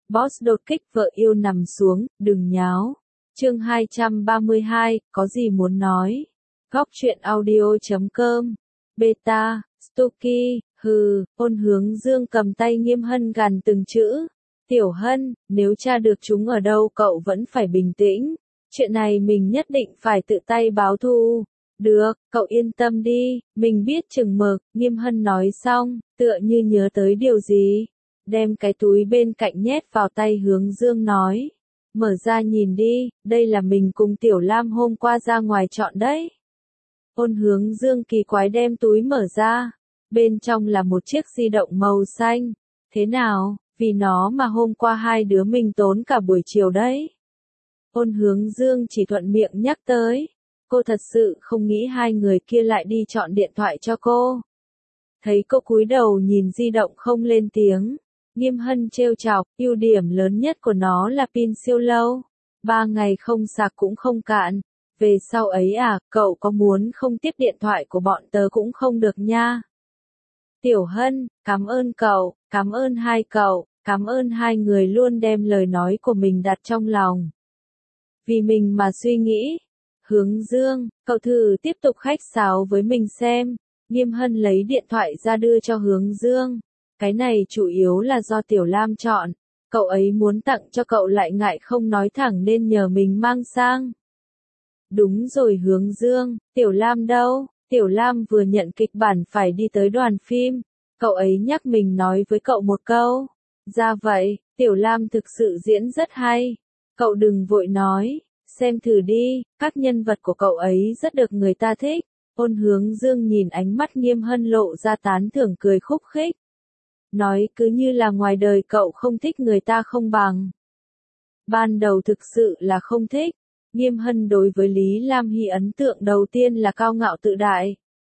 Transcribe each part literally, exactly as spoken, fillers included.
Boss đột kích vợ yêu nằm xuống, đừng nháo. Chương hai trăm ba mươi hai, có gì muốn nói? Góc truyện audio chấm com. Beta, Stuky, hừ, Ôn Hướng Dương cầm tay Nghiêm Hân gằn từng chữ. Tiểu Hân, nếu tra được chúng ở đâu cậu vẫn phải bình tĩnh. Chuyện này mình nhất định phải tự tay báo thù. Được, cậu yên tâm đi, mình biết chừng mực. Nghiêm Hân nói xong, tựa như nhớ tới điều gì. Đem cái túi bên cạnh nhét vào tay Hướng Dương nói. Mở ra nhìn đi, đây là mình cùng Tiểu Lam hôm qua ra ngoài chọn đấy. Ôn Hướng Dương kỳ quái đem túi mở ra. Bên trong là một chiếc di động màu xanh. Thế nào, vì nó mà hôm qua hai đứa mình tốn cả buổi chiều đấy. Ôn Hướng Dương chỉ thuận miệng nhắc tới. Cô thật sự không nghĩ hai người kia lại đi chọn điện thoại cho cô. Thấy cô cúi đầu nhìn di động không lên tiếng. Nghiêm Hân trêu chọc, ưu điểm lớn nhất của nó là pin siêu lâu. Ba ngày không sạc cũng không cạn. Về sau ấy à, cậu có muốn không tiếp điện thoại của bọn tớ cũng không được nha. Tiểu Hân, cảm ơn cậu, cảm ơn hai cậu, cảm ơn hai người luôn đem lời nói của mình đặt trong lòng. Vì mình mà suy nghĩ. Hướng Dương, cậu thử tiếp tục khách sáo với mình xem. Nghiêm Hân lấy điện thoại ra đưa cho Hướng Dương. Cái này chủ yếu là do Tiểu Lam chọn. Cậu ấy muốn tặng cho cậu lại ngại không nói thẳng nên nhờ mình mang sang. Đúng rồi Hướng Dương, Tiểu Lam đâu? Tiểu Lam vừa nhận kịch bản phải đi tới đoàn phim. Cậu ấy nhắc mình nói với cậu một câu. Ra vậy, Tiểu Lam thực sự diễn rất hay. Cậu đừng vội nói, xem thử đi, các nhân vật của cậu ấy rất được người ta thích. Ôn Hướng Dương nhìn ánh mắt Nghiêm Hân lộ ra tán thưởng cười khúc khích. Nói cứ như là ngoài đời cậu không thích người ta không bằng. Ban đầu thực sự là không thích. Nghiêm Hân đối với Lý Lam Hy ấn tượng đầu tiên là cao ngạo tự đại.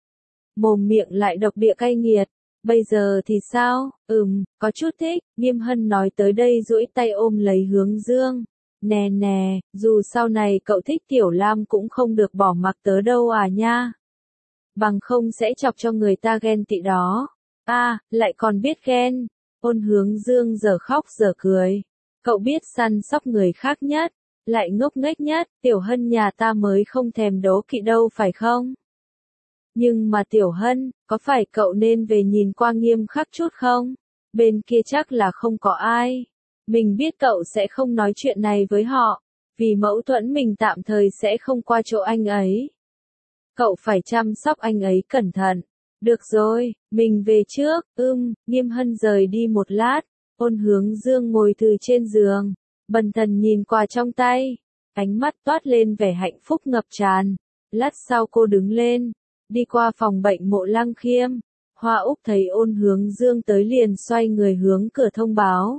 Mồm miệng lại độc địa cay nghiệt. Bây giờ thì sao? Ừm, có chút thích. Nghiêm Hân nói tới đây duỗi tay ôm lấy Hướng Dương. Nè nè, dù sau này cậu thích Tiểu Lam cũng không được bỏ mặc tớ đâu à nha. Bằng không sẽ chọc cho người ta ghen tị đó. À, lại còn biết ghen. Ôn Hướng Dương giờ khóc giờ cười. Cậu biết săn sóc người khác nhất. Lại ngốc nghếch nhất, Tiểu Hân nhà ta mới không thèm đố kỵ đâu phải không? Nhưng mà Tiểu Hân, có phải cậu nên về nhìn qua Nghiêm khắc chút không? Bên kia chắc là không có ai. Mình biết cậu sẽ không nói chuyện này với họ. Vì mâu thuẫn mình tạm thời sẽ không qua chỗ anh ấy. Cậu phải chăm sóc anh ấy cẩn thận. Được rồi, mình về trước. Ưm, Nghiêm Hân rời đi một lát. Ôn Hướng Dương ngồi từ trên giường. Bần thần nhìn qua trong tay. Ánh mắt toát lên vẻ hạnh phúc ngập tràn. Lát sau cô đứng lên. Đi qua phòng bệnh Mộ Lăng Khiêm. Hoa Úc thấy Ôn Hướng Dương tới liền xoay người hướng cửa thông báo.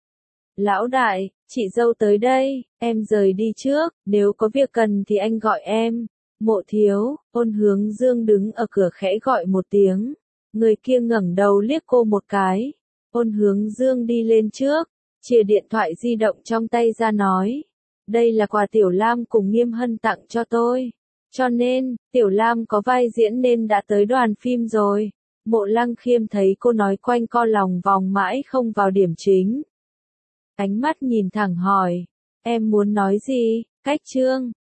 Lão đại, chị dâu tới đây, em rời đi trước, nếu có việc cần thì anh gọi em. Mộ thiếu, Ôn Hướng Dương đứng ở cửa khẽ gọi một tiếng. Người kia ngẩng đầu liếc cô một cái. Ôn Hướng Dương đi lên trước, chìa điện thoại di động trong tay ra nói. Đây là quà Tiểu Lam cùng Nghiêm Hân tặng cho tôi. Cho nên, Tiểu Lam có vai diễn nên đã tới đoàn phim rồi. Mộ Lăng Khiêm thấy cô nói quanh co lòng vòng mãi không vào điểm chính. Ánh mắt nhìn thẳng hỏi. Em muốn nói gì? Cách chương.